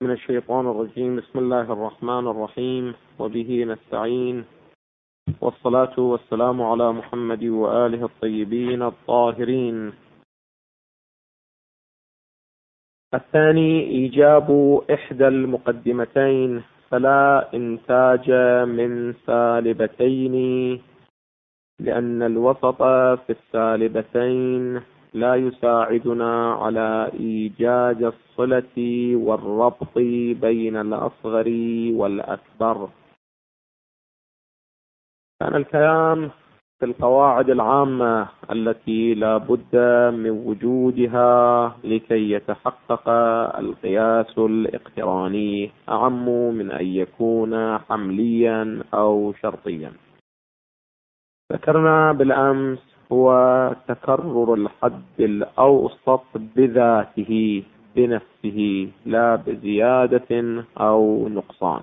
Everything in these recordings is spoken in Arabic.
من الشيطان الرجيم. بسم الله الرحمن الرحيم، وبه نستعين، والصلاة والسلام على محمد وآله الطيبين الطاهرين. الثاني إيجاب إحدى المقدمتين، فلا إنتاج من سالبتين، لأن الوسط في السالبتين لا يساعدنا على إيجاد الصلة والربط بين الأصغر والأكبر. كان الكلام في القواعد العامة التي لا بد من وجودها لكي يتحقق القياس الاقتراني، أعم من أن يكون حمليا أو شرطيا. ذكرنا بالأمس هو تكرر الحد الأوسط بذاته بنفسه، لا بزيادة أو نقصان.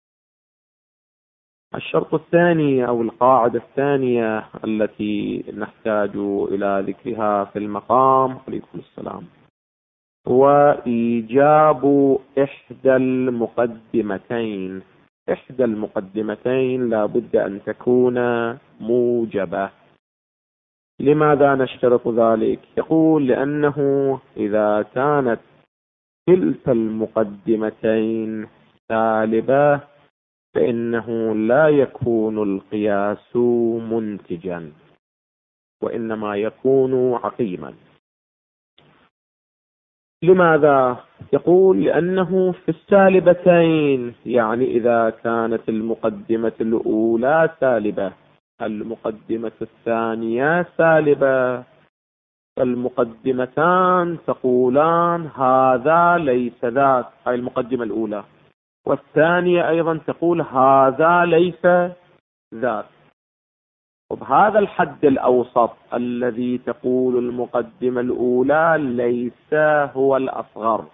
الشرط الثاني أو القاعدة الثانية التي نحتاج إلى ذكرها في المقام، عليكم السلام، هو إيجاب إحدى المقدمتين. إحدى المقدمتين لا بد أن تكون موجبة. لماذا نشترط ذلك؟ يقول لأنه إذا كانت كلتا المقدمتين سالبة فإنه لا يكون القياس منتجا، وإنما يكون عقيما. لماذا؟ يقول لأنه في السالبتين، يعني إذا كانت المقدمة الأولى سالبة، المقدمة الثانية سالبة، فالمقدمتان تقولان هذا ليس ذاك، هاي المقدمة الأولى، والثانية أيضا تقول هذا ليس ذاك. وبهذا الحد الأوسط الذي تقول المقدمة الأولى ليس هو الأصغر،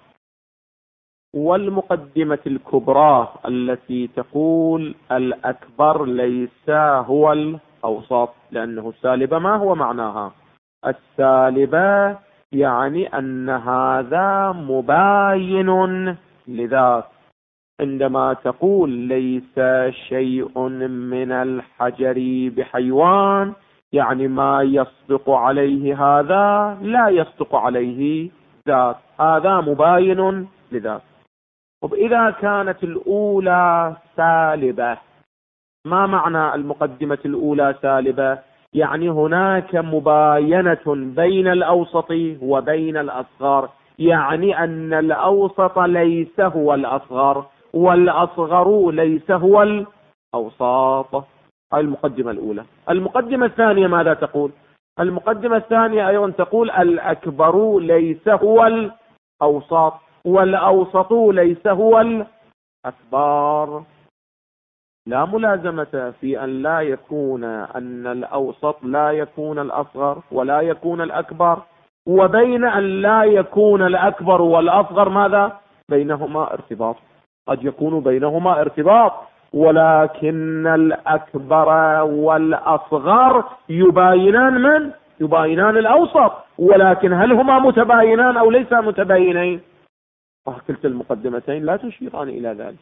والمقدمة الكبرى التي تقول الأكبر ليس هو الأوسط، لأنه السالبة ما هو معناها؟ السالبة يعني أن هذا مباين لذاك. عندما تقول ليس شيء من الحجر بحيوان، يعني ما يصدق عليه هذا لا يصدق عليه ذاك، هذا مباين لذاك. وإذا كانت الأولى سالبة، ما معنى المقدمة الأولى سالبة؟ يعني هناك مباينة بين الأوسط وبين الأصغر، يعني أن الأوسط ليس هو الأصغر والأصغر ليس هو الأوسط. هذه المقدمة الأولى. المقدمة الثانية ماذا تقول؟ المقدمة الثانية أيضا تقول الأكبر ليس هو الأوسط والأوسط ليس هو الأكبر. لا ملازمة في أن لا يكون أن الأوسط لا يكون الأصغر ولا يكون الأكبر، وبين أن لا يكون الأكبر والأصغر ماذا؟ بينهما ارتباط. قد يكون بينهما ارتباط، ولكن الأكبر والأصغر يباينان الأوسط، ولكن هل هما متباينان أو ليس متباينين؟ كلتا المقدمتين لا تشيران إلى ذلك.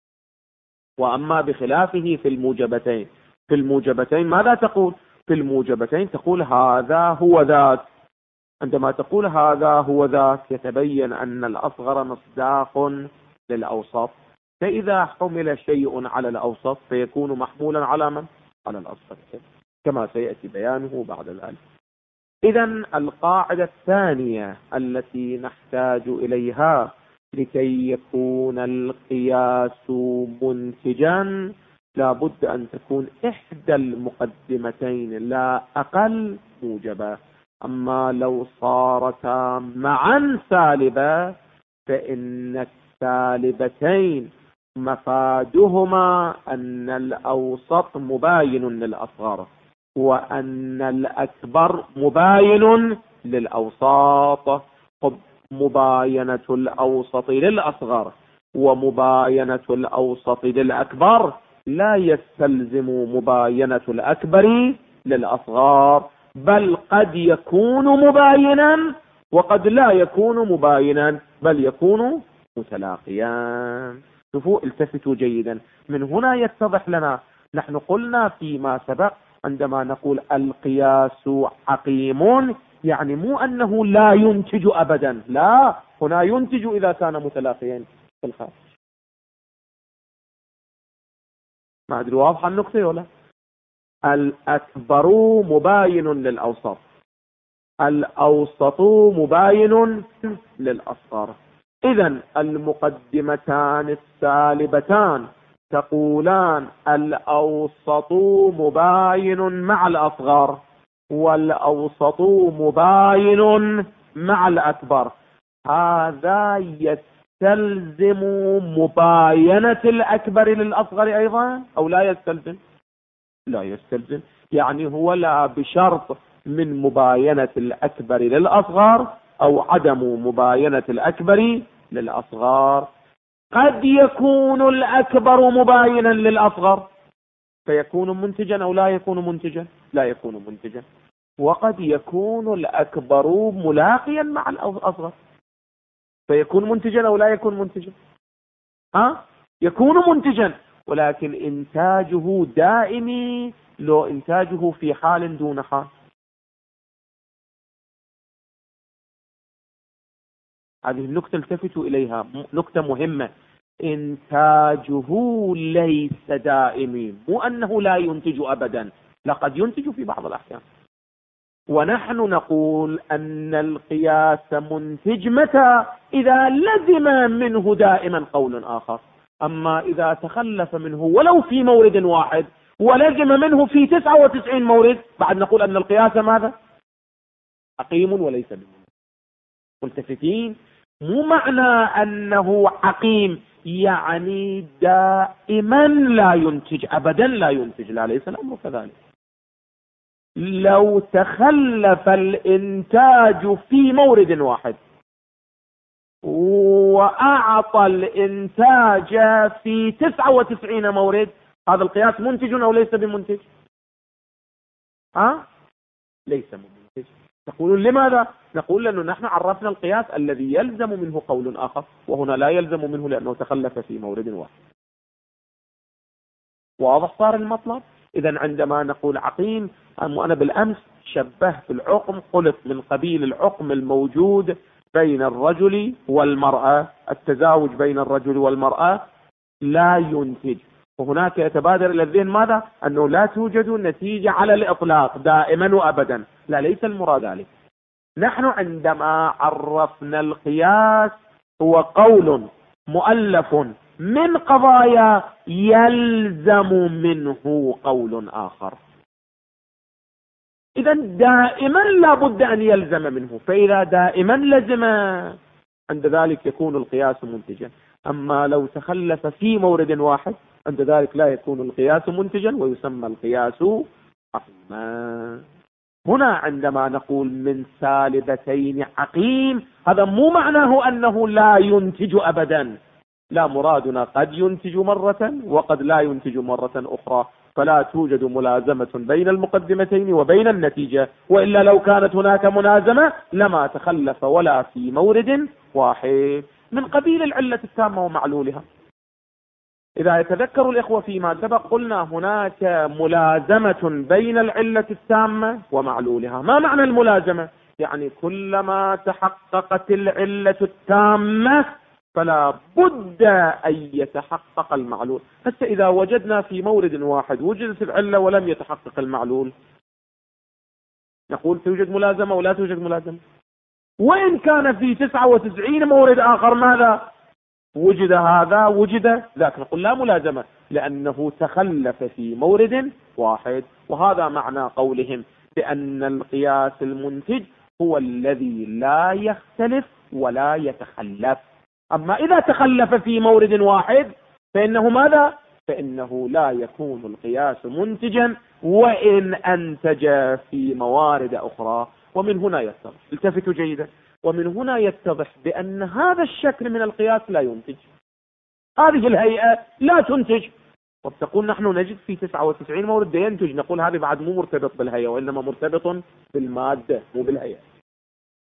وأما بخلافه في الموجبتين، في الموجبتين ماذا تقول؟ في الموجبتين تقول هذا هو ذاك. عندما تقول هذا هو ذاك يتبين أن الأصغر مصداق للأوسط، فإذا حمل شيء على الأوسط فيكون محمولا على من؟ على الأصغر، كما سيأتي بيانه بعد ذلك. إذن القاعدة الثانية التي نحتاج إليها لكي يكون القياس منتجا لا بد أن تكون إحدى المقدمتين لا أقل موجبة. أما لو صارتا معا سالبة فإن السالبتين مفادهما أن الأوسط مباين للأصغر، وأن الأكبر مباين للأوسط. مباينة الأوسط للأصغر ومباينة الأوسط للأكبر لا يستلزم مباينة الأكبر للأصغر، بل قد يكون مباينا وقد لا يكون مباينا، بل يكون متلاقيان. شوفوا التفتوا جيدا، من هنا يتضح لنا، نحن قلنا فيما سبق عندما نقول القياس عقيم يعني مو أنه لا ينتج أبدا، لا، هنا ينتج إذا كان متلاقيين في الخارج. ما أدري واضحة النقطة ولا؟ الأكبر مباين للأوسط، الأوسط مباين للأصغر. إذن المقدمتان السالبتان تقولان الأوسط مباين مع الأصغر، والأوسط مباين مع الأكبر. هذا يستلزم مباينة الأكبر للأصغر أيضا أو لا يستلزم؟ لا يستلزم، يعني هو لا بشرط من مباينة الأكبر للأصغر أو عدم مباينة الأكبر للأصغر. قد يكون الأكبر مباينا للأصغر فيكون منتجا أو لا يكون منتجا؟ لا يكون منتجا. وقد يكون الأكبر ملاقيا مع الأصغر فيكون منتجا أو لا يكون منتجا؟ يكون منتجا، ولكن إنتاجه دائمي لو إنتاجه في حال دون حال. هذه النقطة التفتوا إليها، نقطة مهمة. إنتاجه ليس دائمي، مو أنه لا ينتج أبدا، لقد ينتج في بعض الأحيان. ونحن نقول أن القياس منتج متى؟ إذا لزم منه دائما قول آخر. أما إذا تخلف منه ولو في مورد واحد ولزم منه في 99 مورد، بعد نقول أن القياس ماذا؟ عقيم وليس بمنتج. ملتفتين، مو معنى أنه عقيم يعني دائما لا ينتج أبدا، لا ينتج، لا، ليس الأمر كذلك. لو تخلف الإنتاج في مورد واحد وأعطى الإنتاج في 99 مورد، هذا القياس منتج أو ليس بمنتج؟ ليس بمنتج. تقولون لماذا؟ نقول لأنه نحن عرفنا القياس الذي يلزم منه قول آخر، وهنا لا يلزم منه لأنه تخلف في مورد واحد. واضح صار المطلب؟ إذا عندما نقول عقيم، أنا بالأمس شبهت العقم، قلت من قبيل العقم الموجود بين الرجل والمرأة، التزاوج بين الرجل والمرأة لا ينتج. وهناك يتبادر إلى الذهن ماذا؟ أنه لا توجد نتيجة على الإطلاق دائما وأبدا، لا، ليس المراد ذلك. نحن عندما عرفنا القياس هو قول مؤلف من قضايا يلزم منه قول آخر، إذا دائما لا بد أن يلزم منه، فإذا دائما لزم عند ذلك يكون القياس منتجا. أما لو تخلف في مورد واحد عند ذلك لا يكون القياس منتجا ويسمى القياس عقيما. هنا عندما نقول من سالبتين عقيم، هذا مو معناه أنه لا ينتج أبدا، لا، مرادنا قد ينتج مرة وقد لا ينتج مرة أخرى، فلا توجد ملازمة بين المقدمتين وبين النتيجة، وإلا لو كانت هناك ملازمة لما تخلف ولا في مورد واحد، من قبيل العلة التامة ومعلولها. إذا يتذكر الإخوة فيما سبق قلنا هناك ملازمة بين العلة التامة ومعلولها. ما معنى الملازمة؟ يعني كلما تحققت العلة التامة فلا بد أن يتحقق المعلول. حتى إذا وجدنا في مورد واحد وجدت العلة ولم يتحقق المعلول، نقول توجد ملازمة ولا توجد ملازمة. وإن كان في 99 مورد آخر ماذا؟ وجد هذا وجد ذاك، نقول لا ملازمة لأنه تخلف في مورد واحد. وهذا معنى قولهم بأن القياس المنتج هو الذي لا يختلف ولا يتخلف. أما إذا تخلف في مورد واحد فإنه ماذا؟ فإنه لا يكون القياس منتجا وإن أنتج في موارد أخرى. ومن هنا يتضح، التفتوا جيدا، ومن هنا يتضح بأن هذا الشكل من القياس لا ينتج، هذه الهيئة لا تنتج. وتقول نحن نجد في 99 مورد ينتج، نقول هذه بعد مو مرتبط بالهيئة وإنما مرتبط بالمادة مو بالهيئة.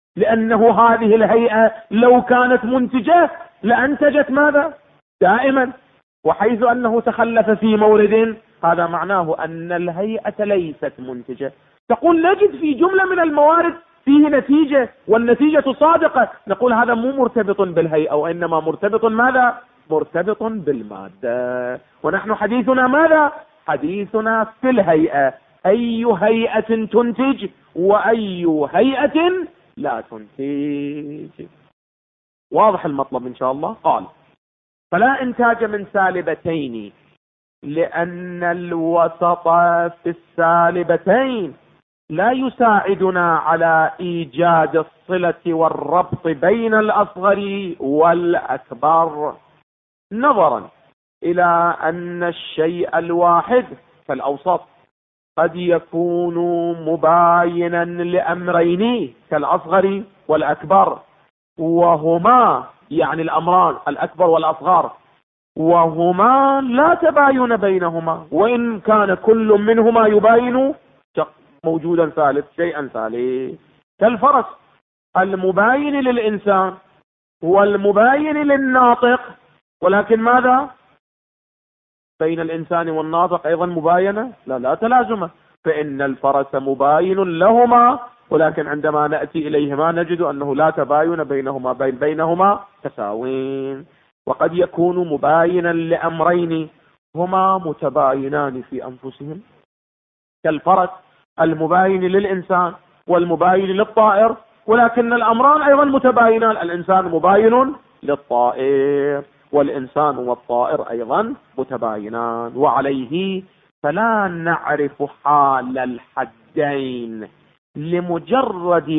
لأنه هذه الهيئة لو كانت منتجة لأنتجت ماذا؟ دائما. وحيث أنه تخلف في مورد، هذا معناه أن الهيئة ليست منتجة. تقول نجد في جملة من الموارد فيه نتيجة والنتيجة صادقة، نقول هذا مو مرتبط بالهيئة وإنما مرتبط ماذا؟ مرتبط بالمادة. ونحن حديثنا ماذا؟ حديثنا في الهيئة، أي هيئة تنتج وأي هيئة لا تنتج. واضح المطلب إن شاء الله. قال فلا إنتاج من سالبتين لأن الوسط في السالبتين لا يساعدنا على إيجاد الصلة والربط بين الأصغر والأكبر، نظرا إلى أن الشيء الواحد كالأوسط قد يكون مباينا لأمرين كالأصغر والأكبر، وهما يعني الأمران الأكبر والأصغر، وهما لا تباين بينهما، وإن كان كل منهما يباين موجودا ثالث شيئا ثالث، كالفرس المباين للإنسان والمباين للناطق، ولكن ماذا بين الإنسان والناطق أيضا مباينة؟ لا تلازم، فإن الفرس مباين لهما، ولكن عندما نأتي إليهما نجد أنه لا تباين بينهما، بينهما تساوين. وقد يكون مباينا لأمرين هما متباينان في أنفسهم، كالفرس المباين للإنسان والمباين للطائر، ولكن الأمران أيضا متباينان، الإنسان مباين للطائر والإنسان والطائر أيضا متباينان. وعليه فلا نعرف حال الحدين لمجرد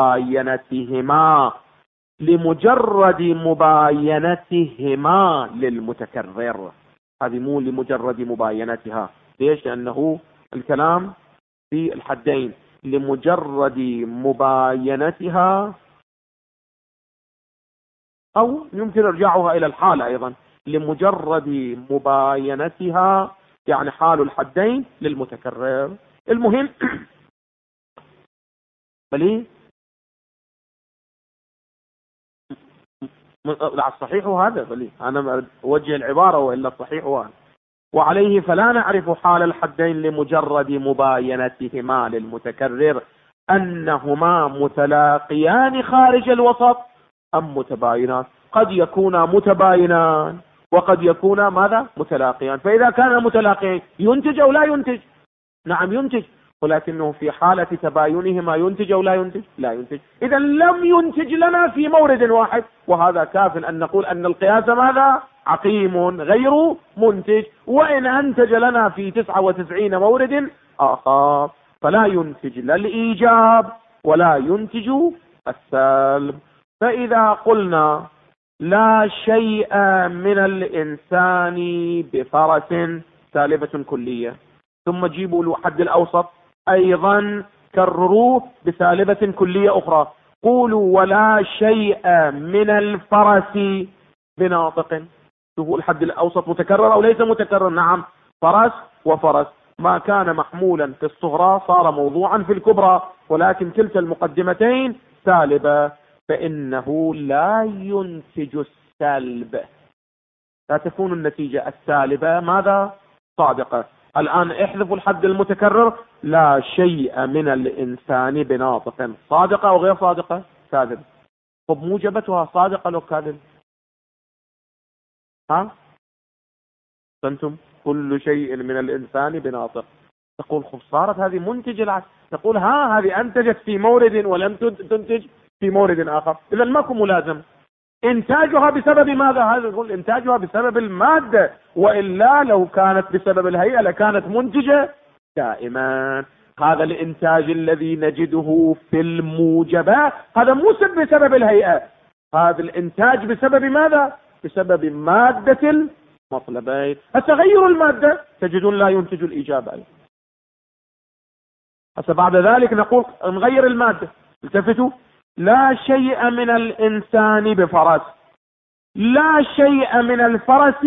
مباينتهما للمتكرر. هذه مو لمجرد مباينتها، ليش؟ لأنه الكلام في الحدين لمجرد مباينتها، أو يمكن ارجاعها إلى الحالة أيضا لمجرد مباينتها، يعني حال الحدين للمتكرر. المهم بلي الصحيح هذا، بلي أنا أوجه العبارة وإلا الصحيح هذا. وعليه فلا نعرف حال الحدين لمجرد مباينتهما للمتكرر أنهما متلاقيان خارج الوسط أم متباينان. قد يكونا متباينان وقد يكونا ماذا؟ متلاقيان. فإذا كان متلاقيان ينتج أو لا ينتج؟ نعم ينتج، ولكنه في حالة تباينهما ينتج أو لا ينتج؟ لا ينتج. إذا لم ينتج لنا في مورد واحد، وهذا كاف أن نقول أن القياس ماذا؟ عقيم غير منتج. وإن أنتج لنا في 99 مورد آخر فلا ينتج لا الإيجاب ولا ينتج السلب. فإذا قلنا لا شيء من الإنسان بفرس سالبة كلية، ثم جيبوا الحد الأوسط أيضا كرروه بسالبة كلية أخرى، قولوا ولا شيء من الفرس بناطق. شوفوا الحد الأوسط متكرر أو ليس متكرر؟ نعم، فرس وفرس، ما كان محمولا في الصغرى صار موضوعا في الكبرى، ولكن كلتا المقدمتين سالبة، فإنه لا ينتج السلب، لا تكون النتيجة السالبة ماذا؟ صادقة. الآن احذفوا الحد المتكرر، لا شيء من الإنسان بناطق، صادقة أو غير صادقة؟ كاذب. طب موجبتها صادقة لو كاذب؟ ها أنتم كل شيء من الإنسان بناطق، تقول خب صارت هذه منتج العكس، تقول هذه أنتجت في مورد ولم تنتج في مورد آخر، إذا ماكو ملازم. إنتاجها بسبب ماذا؟ هذا يقول إنتاجها بسبب المادة، وإلا لو كانت بسبب الهيئة لكانت منتجة دائما. هذا الإنتاج الذي نجده في الموجبات هذا مو بسبب الهيئة، هذا الإنتاج بسبب ماذا؟ بسبب مادة المطلبين. التغير المادة تجدون لا ينتج الإجابة. هسه بعد ذلك نقول نغير المادة، التفتوا، لا شيء من الإنسان بفرس، لا شيء من الفرس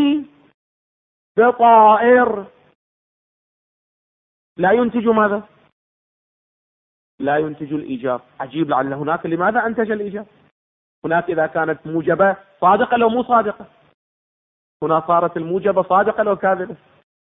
بطائر، لا ينتج ماذا؟ لا ينتج الإيجاب. عجيب، لعل هناك لماذا أنتج الإيجاب؟ هناك إذا كانت موجبة صادقة لو مو صادقة، هنا صارت الموجبة صادقة لو كاذبة.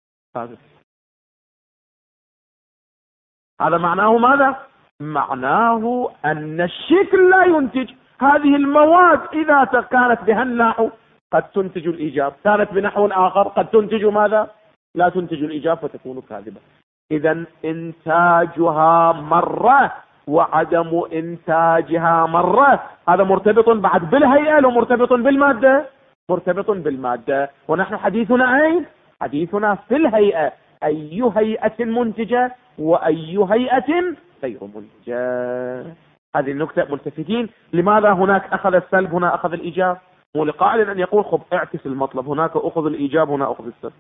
هذا معناه ماذا؟ معناه أن الشكل لا ينتج. هذه المواد إذا كانت بها النحو قد تنتج الإيجاب، كانت بنحو آخر قد تنتج ماذا؟ لا تنتج الإيجاب فتكون كاذبة. إذا إنتاجها مرة وعدم إنتاجها مرة، هذا مرتبط بعد بالهيئة لو مرتبط بالمادة؟ مرتبط بالمادة. ونحن حديثنا أين؟ حديثنا في الهيئة، أي هيئة منتجة وأي هيئة غير منتجة. هذه النكتة ملتفتين. لماذا هناك أخذ السلب هنا أخذ الإيجاب؟ مو لقائل أن يقول خب اعكس المطلب، هناك أخذ الإيجاب هنا أخذ السلب.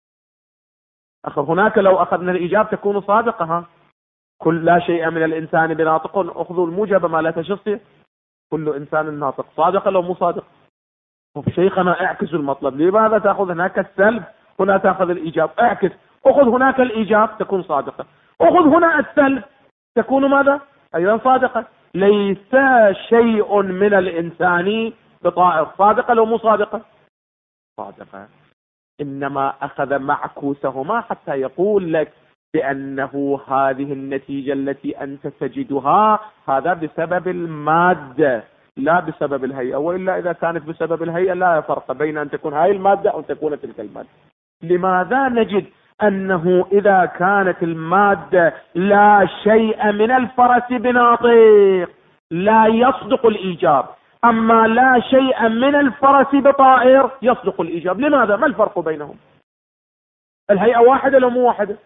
هناك لو أخذنا الإيجاب تكون صادقة. كل لا شيء من الإنسان بناطق، أخذوا الموجب ما لا تشصي. كل إنسان ناطق، صادق لو مو صادق؟ شيخنا اعكس المطلب، لماذا تأخذ هناك السلب هنا تأخذ الإيجاب؟ اعكس، أخذ هناك الإيجاب تكون صادقة، أخذ هنا السلب تكون ماذا؟ أيضا صادقة. ليس شيء من الإنسان بطائر، صادقة لو مو صادقة؟ صادقة. إنما أخذ معكوسهما حتى يقول لك بأنه هذه النتيجة التي أنت تجدها هذا بسبب المادة لا بسبب الهيئة، وإلا إذا كانت بسبب الهيئة لا فرق بين أن تكون هاي المادة أو تكون تلك المادة. لماذا نجد أنه إذا كانت المادة لا شيء من الفرس بناطق لا يصدق الإيجاب، أما لا شيء من الفرس بطائر يصدق الإيجاب؟ لماذا؟ ما الفرق بينهم؟ الهيئة واحدة لو مو واحدة؟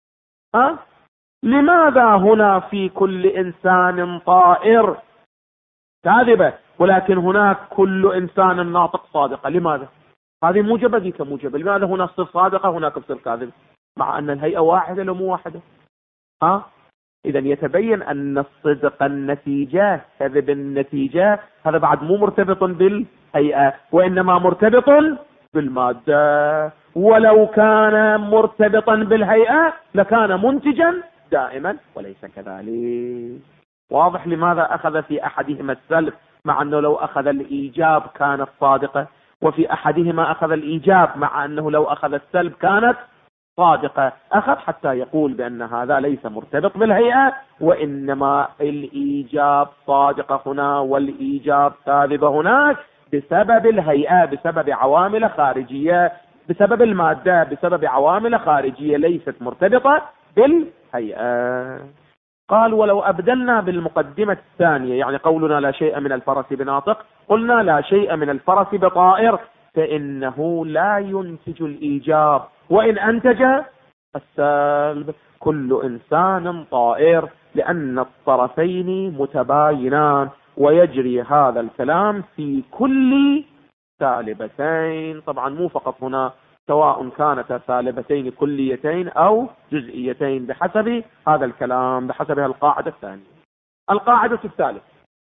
لماذا هنا في كل إنسان طائر كاذبة ولكن هناك كل إنسان ناطق صادقة؟ لماذا؟ هذه موجبة ذيك موجبة، لماذا هنا تصير صادقة هناك تصير كاذبة مع أن الهيئة واحدة لو مو واحدة؟ إذا يتبين أن الصدق النتيجة كذب النتيجة هذا بعد مو مرتبط بالهيئة وإنما مرتبط بالمادة، ولو كان مرتبطا بالهيئة لكان منتجا دائما وليس كذلك. واضح لماذا أخذ في أحدهما السلب مع أنه لو أخذ الإيجاب كانت صادقة، وفي أحدهما أخذ الإيجاب مع أنه لو أخذ السلب كانت صادقة. أخذ حتى يقول بأن هذا ليس مرتبط بالهيئة وإنما الإيجاب صادقة هنا والإيجاب كاذبة هناك بسبب الهيئة، بسبب عوامل خارجية، بسبب المادة، بسبب عوامل خارجية ليست مرتبطة بالهيئة. قال ولو أبدلنا بالمقدمة الثانية، يعني قولنا لا شيء من الفرس بناطق، قلنا لا شيء من الفرس بطائر، فإنه لا ينتج الإيجاب وإن أنتج السلب. كل إنسان طائر لأن الطرفين متباينان، ويجري هذا الكلام في كل سالبتين. طبعا مو فقط هنا، سواء كانت سالبتين كليتين أو جزئيتين بحسب هذا الكلام، بحسب القاعدة الثانية. القاعدة الثالثة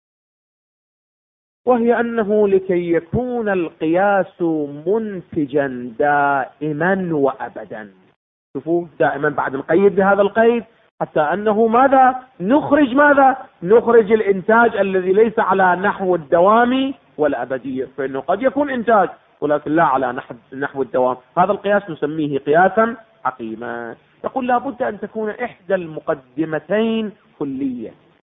وهي أنه لكي يكون القياس منتجا دائما وأبدا، شوفوا دائما بعد نقيد بهذا القيد حتى أنه ماذا؟ نخرج الإنتاج الذي ليس على نحو الدوام والأبدية، فإنه قد يكون إنتاج ولكن لا على نحو الدوام. هذا القياس نسميه قياسا عقيما. يقول لابد أن تكون إحدى المقدمتين كلية،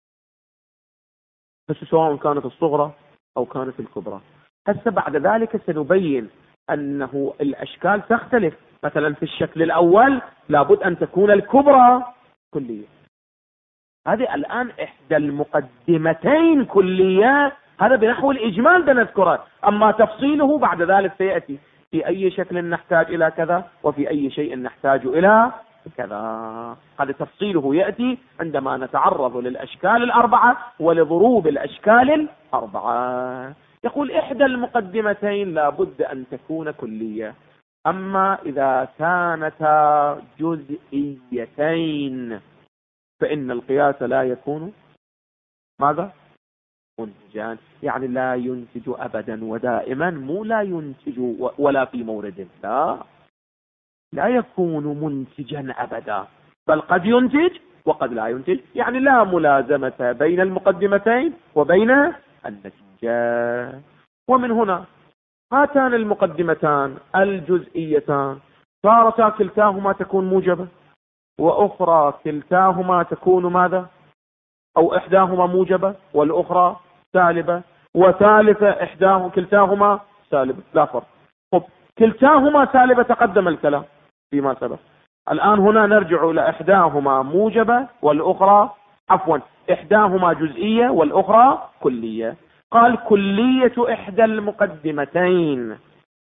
بس سواء كانت الصغرى أو كانت الكبرى. هسه بعد ذلك سنبين أنه الأشكال تختلف. مثلا في الشكل الأول لابد أن تكون الكبرى كلية، هذه الآن إحدى المقدمتين كلية، هذا بنحو الإجمال بنذكره، أما تفصيله بعد ذلك سيأتي في أي شكل نحتاج إلى كذا وفي أي شيء نحتاج إلى كذا. هذا تفصيله يأتي عندما نتعرض للأشكال الأربعة ولضروب الأشكال الأربعة. يقول إحدى المقدمتين لابد أن تكون كلية، أما إذا كانتا جزئيتين فإن القياس لا يكون ماذا؟ منتجان، يعني لا ينتج أبدا ودائما، مو لا ينتج ولا في مورد، لا يكون منتجا أبدا، بل قد ينتج وقد لا ينتج، يعني لا ملازمة بين المقدمتين وبين النتيجة. ومن هنا هاتان المقدمتان الجزئيتان صارتا كلتاهما تكون موجبة، وأخرى كلتاهما تكون ماذا؟ أو إحداهما موجبة والأخرى سالبة، وثالثة كلتاهما سالبة، لا فرق. طب كلتاهما سالبة تقدم الكلام فيما سبق، الآن هنا نرجع إلى إحداهما موجبة والأخرى إحداهما جزئية والأخرى كلية. قال كلية إحدى المقدمتين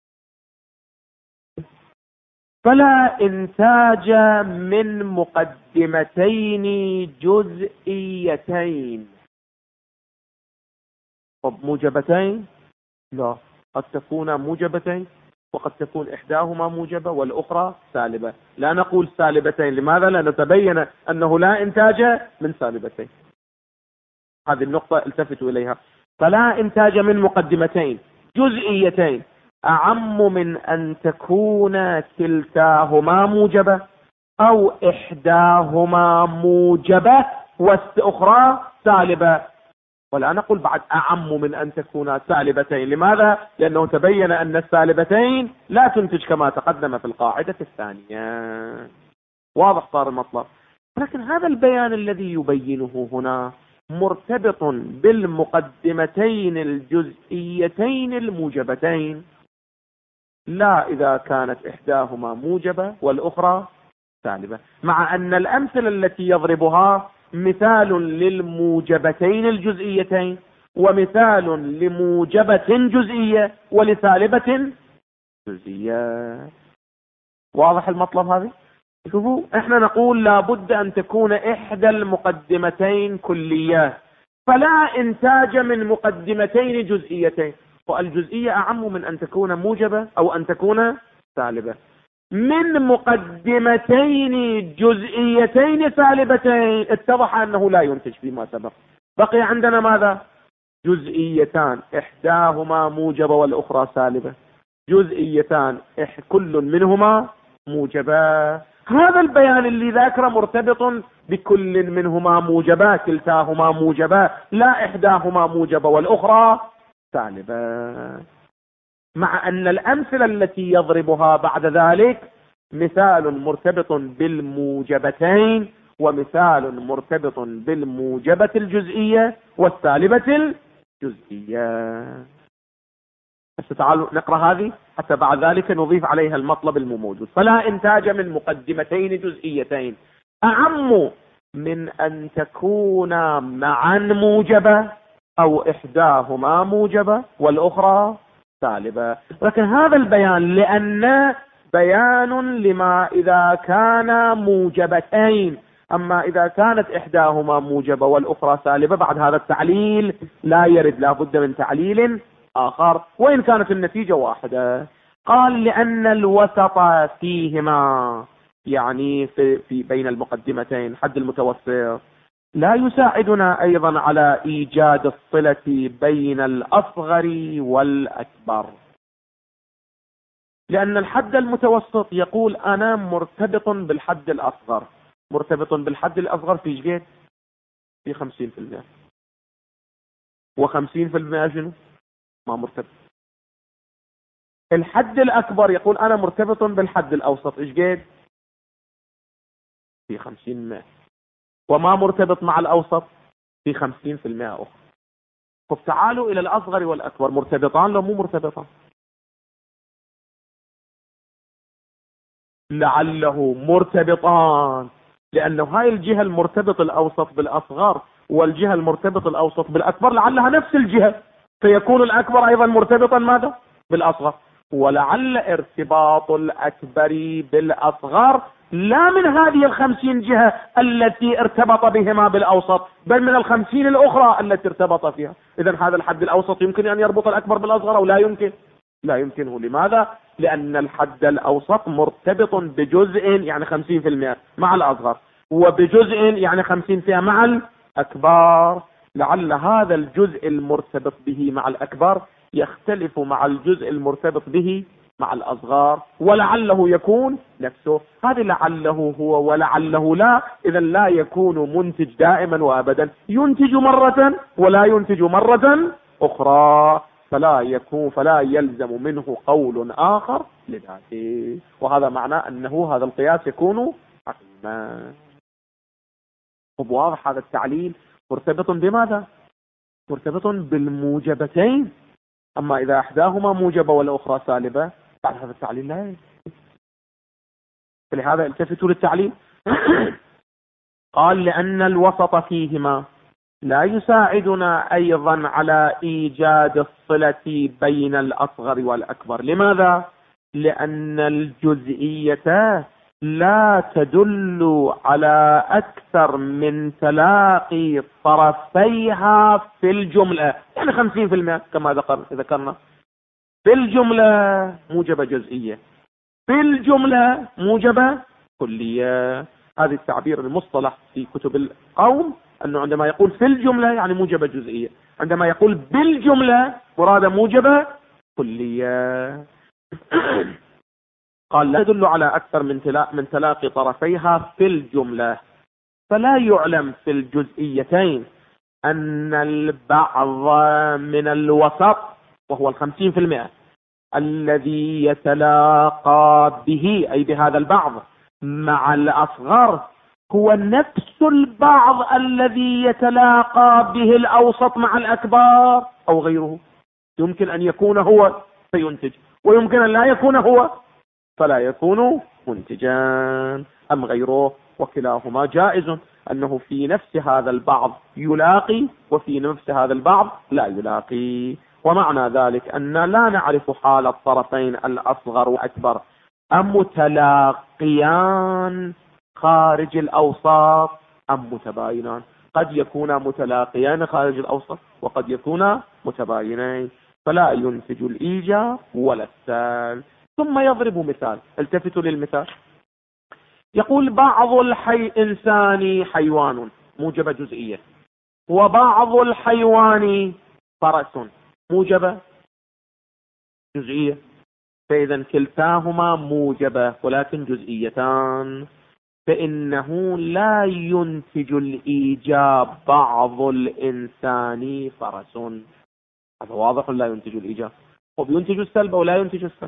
فلا إنتاج من مقدمتين جزئيتين. طب موجبتين؟ لا، قد تكون موجبتين وقد تكون إحداهما موجبة والأخرى سالبة. لا نقول سالبتين، لماذا؟ لأن تبين أنه لا إنتاج من سالبتين. هذه النقطة التفتوا إليها. فلا إنتاج من مقدمتين جزئيتين أعم من أن تكون كلتاهما موجبة أو إحداهما موجبة والأخرى سالبة. ولا نقول بعد أعم من أن تكون سالبتين، لماذا؟ لأنه تبين أن السالبتين لا تنتج كما تقدم في القاعدة الثانية. واضح صار المطلب. لكن هذا البيان الذي يبينه هنا مرتبط بالمقدمتين الجزئيتين الموجبتين، لا إذا كانت إحداهما موجبة والأخرى سالبة، مع أن الأمثلة التي يضربها مثال للموجبتين الجزئيتين ومثال لموجبة جزئية ولسالبة جزئية. واضح المطلب هذا؟ شوفوا، احنا نقول لابد ان تكون احدى المقدمتين كلية، فلا انتاج من مقدمتين جزئيتين، والجزئية اعم من ان تكون موجبة او ان تكون سالبة. من مقدمتين جزئيتين سالبتين اتضح انه لا ينتج فيما سبق. بقي عندنا ماذا؟ جزئيتان احداهما موجبة والاخرى سالبة، جزئيتان كل منهما موجبة. هذا البيان اللي ذاكره مرتبط بكل منهما موجبة، كلتاهما موجبة، لا إحداهما موجبة والأخرى سالبة، مع أن الأمثلة التي يضربها بعد ذلك مثال مرتبط بالموجبتين ومثال مرتبط بالموجبة الجزئية والسالبة الجزئية. بس تعالوا نقرأ هذه حتى بعد ذلك نضيف عليها المطلب الموجود. فلا إنتاج من مقدمتين جزئيتين أعم من أن تكون معا موجبة أو إحداهما موجبة والأخرى سالبة. لكن هذا البيان لأن بيان لما إذا كان موجبتين، أما إذا كانت إحداهما موجبة والأخرى سالبة بعد هذا التعليل لا يرد، لا بد من تعليل آخر وإن كانت النتيجة واحدة. قال لأن الوسط فيهما، يعني في بين المقدمتين حد المتوسط، لا يساعدنا أيضا على إيجاد الصلة بين الأصغر والأكبر، لأن الحد المتوسط يقول أنا مرتبط بالحد الأصغر. مرتبط بالحد الأصغر في جهة في 50%، و50% شنو؟ ما مرتبط. الحد الأكبر يقول أنا مرتبط بالحد الأوسط، إيش قد؟ في 50%، وما مرتبط مع الأوسط في 50% أخرى. طب تعالوا إلى الأصغر والأكبر، مرتبطان لو مو مرتبطان؟ لعله مرتبطان، لأنه هاي الجهة المرتبط الأوسط بالأصغر والجهة المرتبط الأوسط بالأكبر لعلها نفس الجهة، فيكون الأكبر أيضا مرتبطا ماذا؟ بالأصغر. ولعل ارتباط الأكبر بالأصغر لا من هذه 50 جهة التي ارتبط بهما بالأوسط، بل من 50 الأخرى التي ارتبط فيها. إذن هذا الحد الأوسط يمكن أن يربط الأكبر بالأصغر أو لا يمكن؟ لا يمكنه. لماذا؟ لأن الحد الأوسط مرتبط بجزء يعني 50% مع الأصغر، وبجزء يعني 50% مع الأكبر. لعل هذا الجزء المرتبط به مع الأكبر يختلف مع الجزء المرتبط به مع الأصغار، ولعله يكون نفسه. هذا لعله هو ولعله لا، إذا لا يكون منتج دائما وأبدا، ينتج مرة ولا ينتج مرة أخرى، فلا يلزم منه قول آخر لذاته. وهذا معناه أنه هذا القياس يكون حكيما. واضح هذا التعليل مرتبط بماذا؟ مرتبط بالموجبتين. أما إذا إحداهما موجبة والأخرى سالبة بعد هذا التعليل لا يجب. فلهذا التفتوا للتعليل. قال لأن الوسط فيهما لا يساعدنا أيضا على إيجاد الصلة بين الأصغر والأكبر. لماذا؟ لأن الجزئية لا تدل على أكثر من تلاقي طرفيها في الجملة، يعني 50% كما ذكرنا في الجملة موجبة جزئية، في الجملة موجبة كلية. هذا التعبير المصطلح في كتب القوم، أنه عندما يقول في الجملة يعني موجبة جزئية، عندما يقول بالجملة مراد موجبة كلية. قال لا يدل على أكثر من تلاقي طرفيها في الجملة، فلا يعلم في الجزئيتين أن البعض من الوسط وهو 50% الذي يتلاقى به، أي بهذا البعض مع الأصغر، هو نفس البعض الذي يتلاقى به الأوسط مع الأكبر أو غيره. يمكن أن يكون هو فينتج، ويمكن أن لا يكون هو فلا يكون منتجا، أم غيره، وكلاهما جائز، أنه في نفس هذا البعض يلاقي وفي نفس هذا البعض لا يلاقي. ومعنى ذلك أن لا نعرف حال الطرفين الأصغر والأكبر أم متلاقيان خارج الأوسط أم متباينان. قد يكونا متلاقيان خارج الأوسط وقد يكونا متباينين، فلا ينتج الإيجاب ولا السلب. ثم يضرب مثال، التفتوا للمثال. يقول بعض الإنسان حيوان موجبة جزئية، وبعض الحيوان فرس موجبة جزئية، فإذا كلتاهما موجبة ولكن جزئيتان، فإنه لا ينتج الإيجاب بعض الإنسان فرس. هذا واضح، لا ينتج الإيجاب. وبينتج السلب أو لا ينتج السلب؟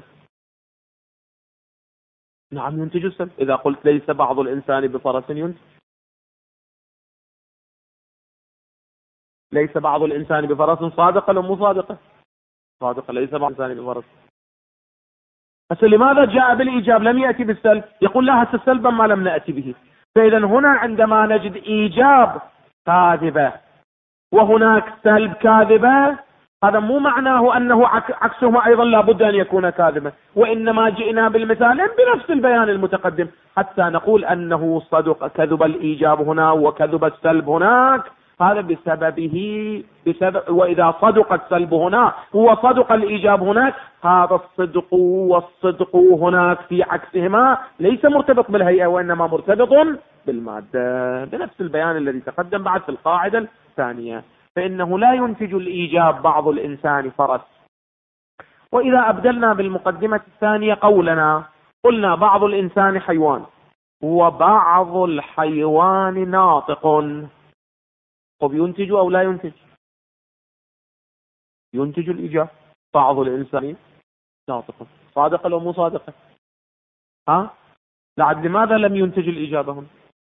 نعم ينتج السلب. إذا قلت ليس بعض الإنسان بفرس ينتج. ليس بعض الإنسان بفرس صادقة أو مو صادقة؟ صادقة. ليس بعض الإنسان بفرس. بس لماذا جاء بالإيجاب لم يأتي بالسلب؟ يقول لا هذا السلب ما لم نأتي به. فإذا هنا عندما نجد إيجاب كاذبة وهناك سلب كاذبة، هذا مو معناه أنه عكسهما أيضا لابد أن يكون كاذبا، وإنما جئنا بالمثالين بنفس البيان المتقدم حتى نقول أنه صدق، كذب الإيجاب هنا وكذب السلب هناك، هذا بسبب وإذا صدق السلب هنا وصدق الإيجاب هناك، هذا الصدق والصدق هناك في عكسهما ليس مرتبط بالهيئة وإنما مرتبط بالمادة، بنفس البيان الذي تقدم بعد في القاعدة الثانية. فإنه لا ينتج الإيجاب بعض الإنسان فرس. وإذا أبدلنا بالمقدمة الثانية قولنا، قلنا بعض الإنسان حيوان وبعض الحيوان ناطق، طب ينتج أو لا ينتج؟ ينتج الإيجاب. بعض الإنسان ناطق، صادقة أو مو صادقة؟ لعد لماذا لم ينتج الإيجاب هنا؟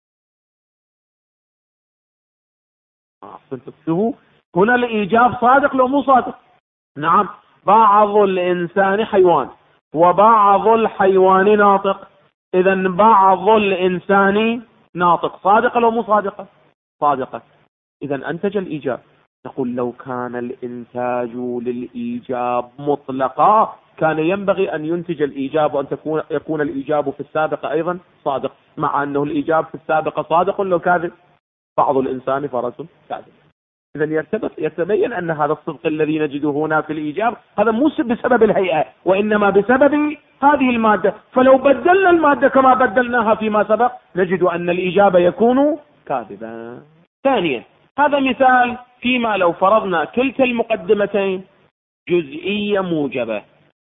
هنا الإيجاب صادق لو مو صادق؟ نعم. بعض الإنسان حيوان وبعض الحيوان ناطق، إذا بعض الإنسان ناطق، صادقة لو مو صادقة؟ صادقة. إذا أنتج الإيجاب. نقول لو كان الإنتاج للإيجاب مطلقا كان ينبغي أن ينتج الإيجاب وأن يكون الإيجاب في السابق أيضا صادق، مع أنه الإيجاب في السابق صادق لو كاذب. بعض الإنسان فرس كاذب. إذا يتبين أن هذا الصدق الذي نجده هنا في الإيجاب هذا مو بسبب الهيئة وإنما بسبب هذه المادة. فلو بدلنا المادة كما بدلناها فيما سبق نجد أن الإيجاب يكون كاذبا. ثانيا، هذا مثال فيما لو فرضنا كلتا المقدمتين جزئية موجبة،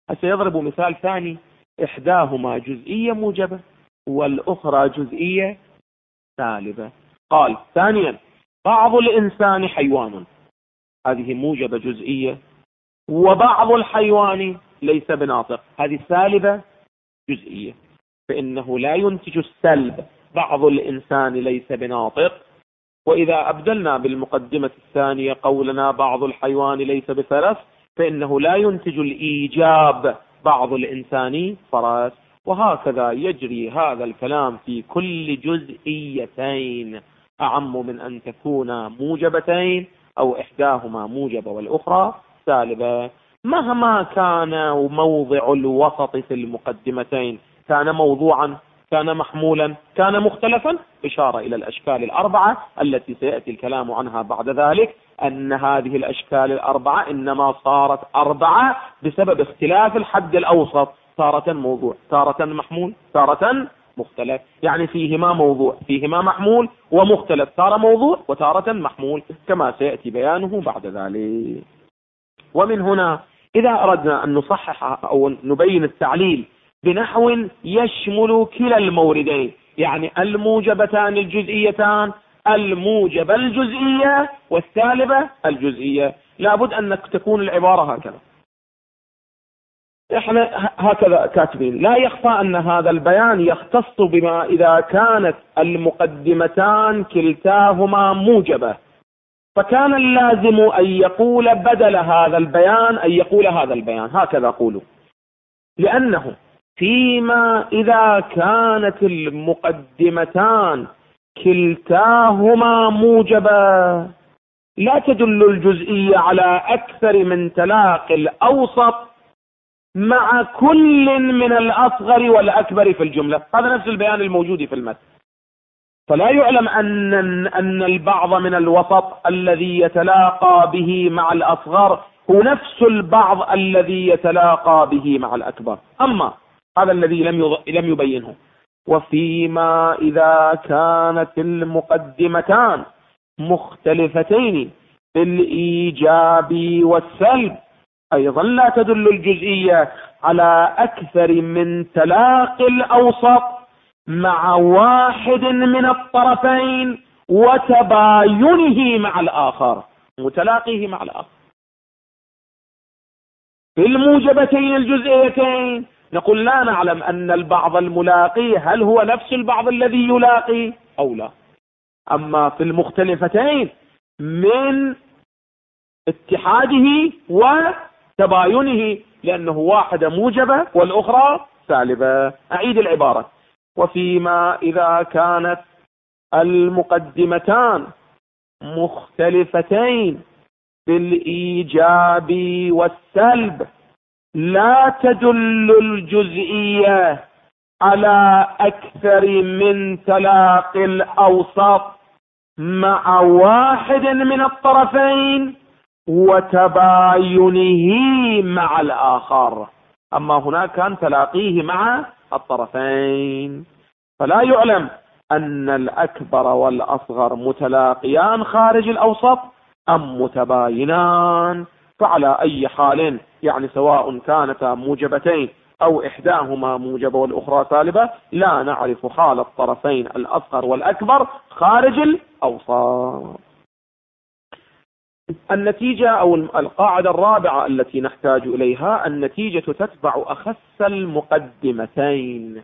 سيضرب مثال ثاني، إحداهما جزئية موجبة والأخرى جزئية سالبة. قال ثانيا بعض الإنسان حيوان، هذه موجبة جزئية، وبعض الحيوان ليس بناطق، هذه سالبة جزئية، فإنه لا ينتج السلب بعض الإنسان ليس بناطق. وإذا أبدلنا بالمقدمة الثانية قولنا بعض الحيوان ليس بفرس، فإنه لا ينتج الإيجاب بعض الإنسان فرس. وهكذا يجري هذا الكلام في كل جزئيتين، أعم من أن تكون موجبتين أو إحداهما موجبة والأخرى سالبة. مهما كان موضع الوسط في المقدمتين، كان موضوعا، كان محمولا، كان مختلفا، إشارة إلى الأشكال الأربعة التي سيأتي الكلام عنها بعد ذلك، أن هذه الأشكال الأربعة إنما صارت أربعة بسبب اختلاف الحد الأوسط، تارة موضوع، تارة محمول، تارة مختلف، يعني فيهما موضوع، فيهما محمول ومختلف، تارة موضوع وتارة محمول، كما سيأتي بيانه بعد ذلك. ومن هنا إذا أردنا أن نصحح أو نبين التعليل بنحو يشمل كلا الموردين، يعني الموجبتان الجزئيتان، الموجبة الجزئية والسالبة الجزئية، لابد أن تكون العبارة هكذا. احنا هكذا كاتبين. لا يخفى أن هذا البيان يختص بما إذا كانت المقدمتان كلتاهما موجبة، فكان اللازم أن يقول بدل هذا البيان أن يقول هذا البيان، هكذا قولوا، لأنه فيما إذا كانت المقدمتان كلتاهما موجبة لا تدل الجزئية على أكثر من تلاقي الأوسط مع كل من الأصغر والأكبر في الجملة. هذا نفس البيان الموجود في المتن. فلا يعلم أن البعض من الوسط الذي يتلاقى به مع الأصغر هو نفس البعض الذي يتلاقى به مع الأكبر. أما هذا الذي لم يبينه. وفيما إذا كانت المقدمتان مختلفتين بالإيجاب والسلب أيضا لا تدل الجزئية على أكثر من تلاقي الأوسط مع واحد من الطرفين وتباينه مع الآخر، متلاقيه مع الآخر. في الموجبتين الجزئيتين نقول لا نعلم أن البعض الملاقي هل هو نفس البعض الذي يلاقي أو لا. أما في المختلفتين من اتحاده وتباينه، لأنه واحدة موجبة والأخرى سالبة. أعيد العبارة. وفيما إذا كانت المقدمتان مختلفتين بالإيجاب والسلب لا تدل الجزئية على أكثر من تلاقي الأوسط مع واحد من الطرفين وتباينه مع الآخر. أما هنا كان تلاقيه مع الطرفين، فلا يعلم أن الأكبر والأصغر متلاقيان خارج الأوسط أم متباينان. فعلى أي حال يعني سواء كانتا موجبتين أو إحداهما موجبة والأخرى سالبة، لا نعرف حال الطرفين الأصغر والأكبر خارج الأوسط. النتيجة أو القاعدة الرابعة التي نحتاج إليها: النتيجة تتبع أخس المقدمتين.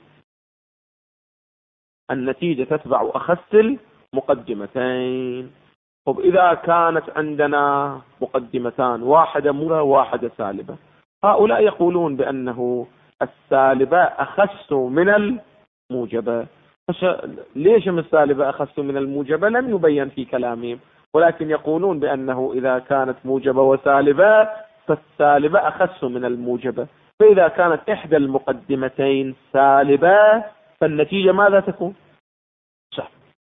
النتيجة تتبع أخس المقدمتين. طب إذا كانت عندنا مقدمتان، واحدة موجبة وواحدة سالبة، هؤلاء يقولون بأنه السالبة أخس من الموجبة. ليش السالبة أخس من الموجبة؟ لم يبين في كلامهم، ولكن يقولون بأنه إذا كانت موجبة وسالبة فالسالبة أخس من الموجبة. فإذا كانت إحدى المقدمتين سالبة فالنتيجة ماذا تكون؟ صح.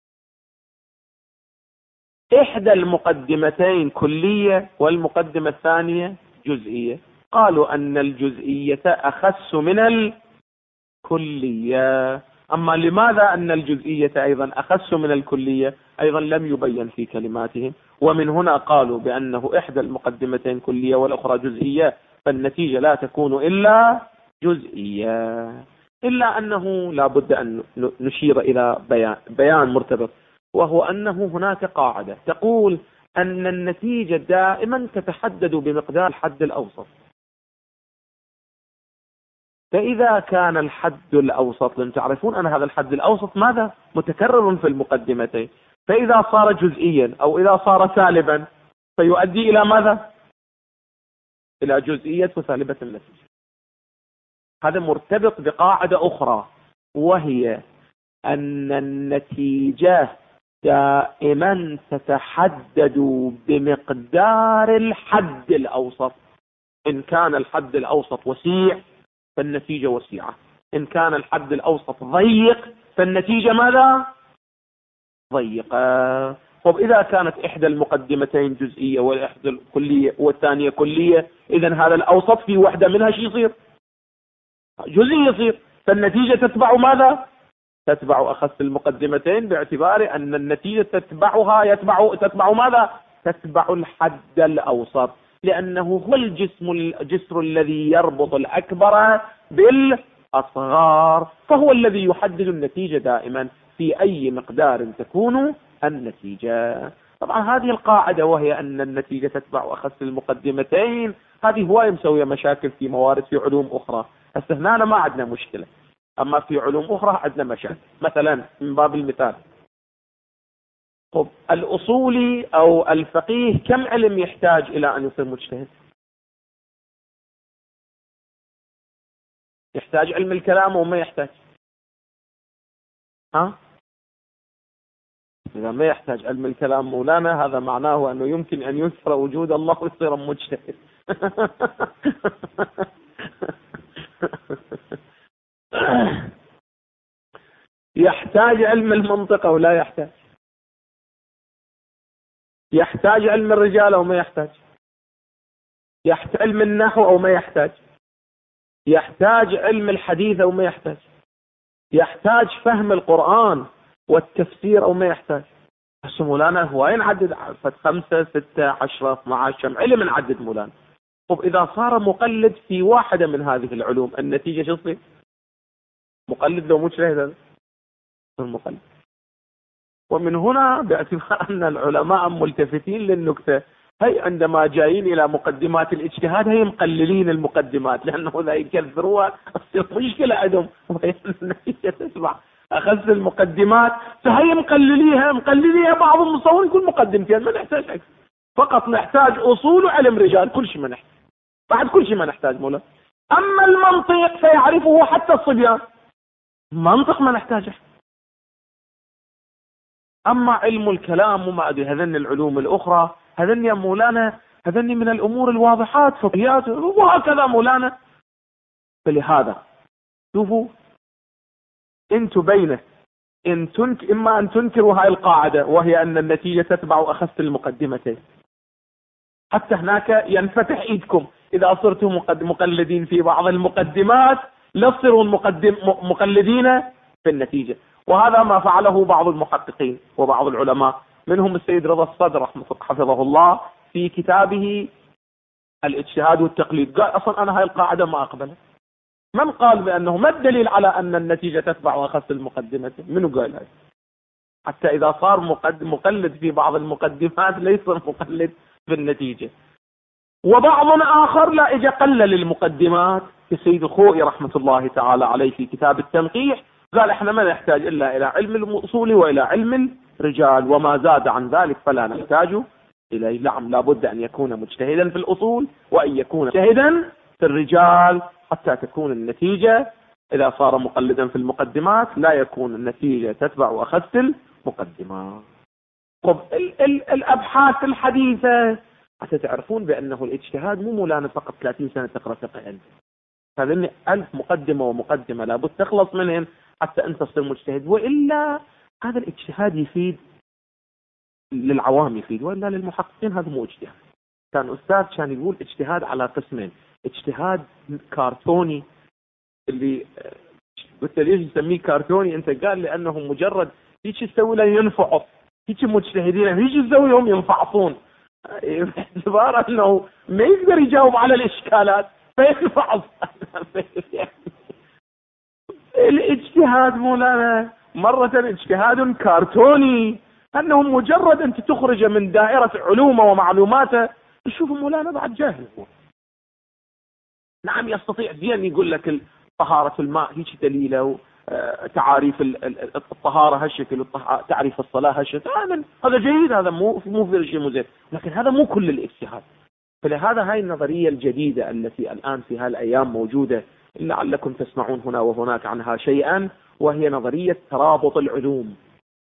إحدى المقدمتين كلية والمقدمة الثانية جزئية. قالوا أن الجزئية أخس من الكلية. أما لماذا أن الجزئية أيضا أخس من الكلية أيضا لم يبين في كلماتهم. ومن هنا قالوا بأنه إحدى المقدمتين كلية والأخرى جزئية، فالنتيجة لا تكون إلا جزئية، إلا أنه لا بد أن نشير إلى بيان مرتبط، وهو أنه هناك قاعدة تقول أن النتيجة دائما تتحدد بمقدار الحد الأوسط. فإذا كان الحد الأوسط، لن تعرفون أن هذا الحد الأوسط ماذا؟ متكرر في المقدمتين، فإذا صار جزئيا أو إذا صار سالبا فيؤدي إلى ماذا؟ إلى جزئية وسالبة النتيجة. هذا مرتبط بقاعدة أخرى، وهي أن النتيجة دائما تتحدد بمقدار الحد الأوسط. إن كان الحد الأوسط وسيع فالنتيجة وسيعة، إن كان الحد الأوسط ضيق فالنتيجة ماذا؟ ضيقة. طب إذا كانت إحدى المقدمتين جزئية والإحدى الكلية والثانية كلية، إذن هذا الأوسط في واحدة منها شيء يصير جزئي يصير، فالنتيجة تتبع ماذا؟ تتبع أخص المقدمتين، باعتبار أن النتيجة تتبع ماذا؟ تتبع الحد الأوسط، لأنه هو الجسر الذي يربط الأكبر بالأصغر، فهو الذي يحدد النتيجة دائما في أي مقدار تكون النتيجة. طبعا هذه القاعدة، وهي أن النتيجة تتبع أخص المقدمتين، هذه هواية مسوية مشاكل في موارد في علوم أخرى. هسه هنا ما عندنا مشكلة، أما في علوم أخرى عندنا مشاكل. مثلا من باب المثال، طب الأصولي أو الفقيه كم علم يحتاج إلى أن يصير مجتهد؟ يحتاج علم الكلام وما يحتاج؟ إذا ما يحتاج علم الكلام مولانا، هذا معناه أنه يمكن أن ينكر وجود الله ويصير مجتهد. يحتاج علم المنطق أو لا يحتاج؟ يحتاج علم الرجال أو ما يحتاج؟ يحتاج علم النحو أو ما يحتاج؟ يحتاج علم الحديث أو ما يحتاج؟ يحتاج فهم القرآن والتفسير أو ما يحتاج؟ بس مولانا هو نعدد 5 6 10 12 كم علم نعدد مولانا. طب إذا صار مقلد في واحدة من هذه العلوم، النتيجة شو تصير؟ مقلد لو مجتهد هذا المقلد. ومن هنا باعتبار أن العلماء ملتفتين للنكتة، هي عندما جايين إلى مقدمات الاجتهاد هي مقللين المقدمات، لأنه إذا يكثروها تصير مشكلة عندهم، النتيجة تسمع أخذ المقدمات، فهي مقلليها بعض المصورين يقول مقدمتين ما نحتاج أكثر، فقط نحتاج أصول وعلم رجال، كل شيء ما نحتاج، بعد كل شيء ما نحتاج مولا. أما المنطق فيعرفه حتى الصبيان، منطق ما نحتاجه. أما علم الكلام وما أدري هذن العلوم الأخرى، هذن يا مولانا هذن من الأمور الواضحات فقهيات وهكذا مولانا. فلهذا شوفوا انتوا بينه إما أن تنكروا هاي القاعدة، وهي أن النتيجة تتبع أخص المقدمتين، حتى هناك ينفتح إيدكم إذا صرتم مقلدين في بعض المقدمات لا تصيرون مقلدين في النتيجة. وهذا ما فعله بعض المحققين وبعض العلماء، منهم السيد رضا الصدر حفظه الله في كتابه الاجتهاد والتقليد، قال أصلا أنا هاي القاعدة ما أقبلها. من قال بأنه ما الدليل على أن النتيجة تتبع أخص المقدمة؟ منو قال هاي؟ حتى إذا صار مقلد في بعض المقدمات ليس مقلد في النتيجة. وبعض آخر لا إجا قلل المقدمات، السيد الخوئي رحمة الله تعالى عليه في كتاب التنقيح قال احنا ما نحتاج إلا إلى علم الأصول وإلى علم الرجال، وما زاد عن ذلك فلا نحتاج إليه. نعم لابد أن يكون مجتهدا في الأصول وأن يكون مجتهدا في الرجال حتى تكون النتيجة. إذا صار مقلدا في المقدمات لا يكون النتيجة تتبع أخذ المقدمات. طب الأبحاث الحديثة حتى تعرفون بأنه الاجتهاد مو مولانا فقط 30 سنة تقرأ فقه، هذين 1000 مقدمة ومقدمة لابد تخلص منهم حتى أنت تصير مجتهد، وإلا هذا الاجتهاد يفيد للعوام يفيد، وإلا للمحققين هذا مو اجتهاد. كان أستاذ كان يقول اجتهاد على قسمين، اجتهاد كارتوني، اللي قلت ليش يسميه كارتوني انت؟ قال لأنه مجرد هيك يسوي له ينفعص، هيك مجتهدين هيك يسويهم ينفعصون، باعتبار أنه ما يقدر يجاوب على الإشكالات، فينفع الاجتهاد مولانا مرة اجتهاد كارتوني، أنه مجرد أنت تخرج من دائرة علومه ومعلوماته. شوفوا مولانا بعد جاهل هو. نعم يستطيع زين يقول لك طهارة الماء هيك دليله، تعاريف الطهارة هالشكل، تعريف الصلاة هالشكل، هذا جيد، هذا مو في شيء مو زين، لكن هذا مو كل الاجتهاد. فلهذا هاي النظرية الجديدة التي الآن في هالأيام موجودة، لعلكم تسمعون هنا وهناك عنها شيئا، وهي نظرية ترابط العلوم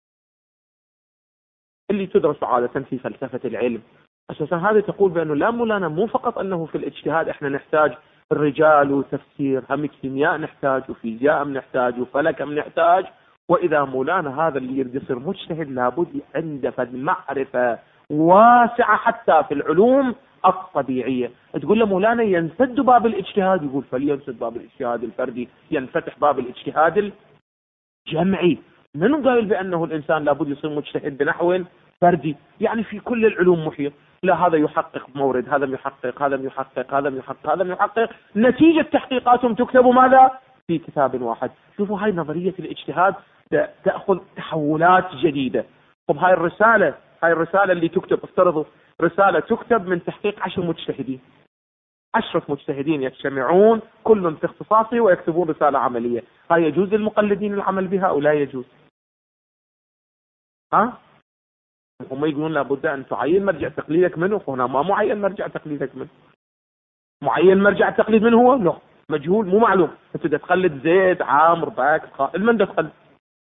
اللي تدرس عادة في فلسفة العلم. أساسا هذه تقول بأنه لا مولانا، مو فقط أنه في الاجتهاد إحنا نحتاج الرجال وتفسير، هم كيمياء نحتاج وفيزياء نحتاج وفلك نحتاج. وإذا مولانا هذا اللي يريد يصير مجتهد لابد عنده معرفة واسعة حتى في العلوم الطبيعية. تقول له مولانا ينسد باب الاجتهاد، يقول فلينسد باب الاجتهاد الفردي، ينفتح باب الاجتهاد الجمعي. من قال بأنه الإنسان لابد يصير مجتهد بنحو فردي؟ يعني في كل العلوم محيط، لا هذا يحقق بمورد، هذا يحقق، هذا يحقق، هذا يحقق، هذا يحقق، نتيجة تحقيقاتهم تكتب ماذا؟ في كتاب واحد. شوفوا هاي نظرية الاجتهاد تأخذ تحولات جديدة. طب هاي الرسالة اللي تكتب، افترضوا رسالة تكتب من تحقيق 10 مجتهدين، 10 مجتهدين يجتمعون كل في اختصاصه ويكتبون رسالة عملية، هاي يجوز للمقلدين العمل بها أو لا يجوز؟ هم يقولون لابد أن تعين مرجع تقليدك منه، هنا ما معين مرجع تقليدك منه. معين مرجع التقليد من هو؟ لا، مجهول، مو معلوم. انت تقلد زيد، عامر، باك، خالد، من تقلد؟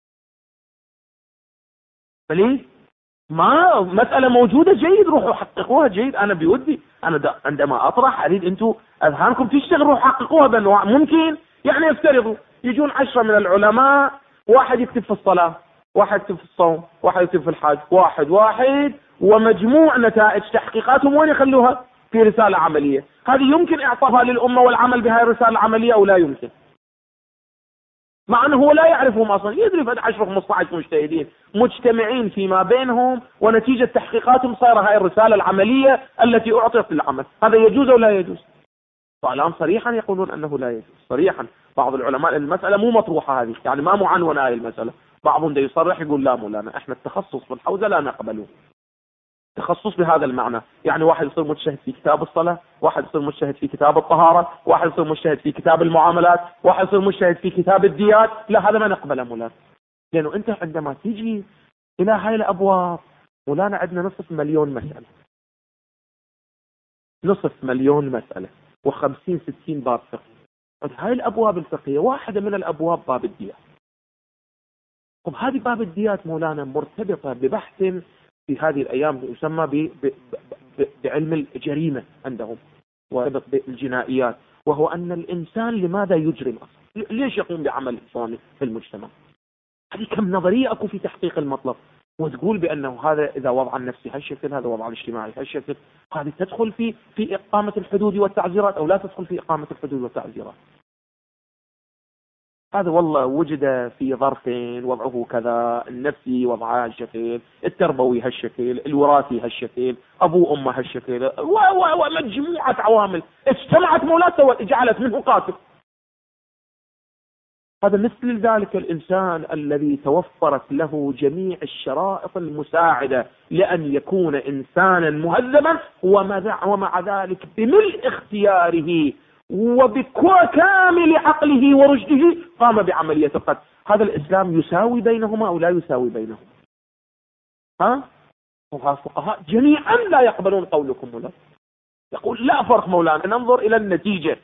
فليه؟ ما مسألة موجودة، جيد، روحوا حققوها، جيد. أنا بودي أنا عندما أطرح أريد أنتم أذهانكم تشتغل، روحوا حققوها. بأنه ممكن يعني يفترضوا يجون 10 من العلماء، واحد يكتب في الصلاة، واحد يكتب في الصوم، واحد يكتب في الحج، واحد ومجموع نتائج تحقيقاتهم وين يخلوها؟ في رسالة عملية. هذه يمكن إعطائها للأمة والعمل بهذه الرسالة العملية أو لا يمكن؟ مع أنه هو لا يعرفهم أصلا، يدري فد 10 15 مجتهدين مجتمعين فيما بينهم، ونتيجة تحقيقاتهم صار هاي الرسالة العملية التي أعطيت للعمل. هذا يجوز أو لا يجوز؟ فالآن صريحا يقولون أنه لا يجوز، صريحا. بعض العلماء المسألة مو مطروحة هذه، يعني ما معنونة هذه المسألة. بعضهم ده يصرح يقول لا مولانا، احنا التخصص في الحوزة لا نقبله، تخصص بهذا المعنى. يعني واحد يصير مجتهد في كتاب الصلاة، واحد يصير مجتهد في كتاب الطهارة، واحد يصير مجتهد في كتاب المعاملات، واحد يصير مجتهد في كتاب الديات، لا هذا ما نقبله مولانا. لأنه أنت عندما تيجي إلى هاي الأبواب مولانا، عندنا 500,000 مسألة، 500,000 مسألة و50 60 باب فقهي. هاي الأبواب الفقهية واحدة من الأبواب باب الديات. طب هذه باب الديات مولانا مرتبطة ببحث في هذه الأيام يسمى بعلم الجريمة عندهم، وربط بالجنائيات، وهو أن الإنسان لماذا يجرم أصلا؟ ليش يقوم بعمل إنساني في المجتمع؟ هذه كم نظرية أكو في تحقيق المطلب، وتقول بأنه هذا إذا وضع النفسي هالشكل، هذا وضع الاجتماعي هالشكل. هذه تدخل في إقامة الحدود والتعزيرات أو لا تدخل في إقامة الحدود والتعزيرات؟ هذا والله وجد في ظرفين، وضعه كذا، النفسي وضعه هالشكل، التربوي هالشكل، الوراثي هالشكل، أبو أمه هالشكل، ومجموعة عوامل اجتمعت مولاته جعلت منه قاتل. هذا مثل ذلك الإنسان الذي توفرت له جميع الشرائط المساعدة لأن يكون إنسانا مهذبا، ومع ذلك بملء اختياره وبكامل عقله ورشده قام بعملية القتل. هذا الإسلام يساوي بينهما أو لا يساوي بينهما؟ الفقهاء جميعا لا يقبلون قولكم مولانا، يقول لا فرق مولانا، ننظر إلى النتيجة،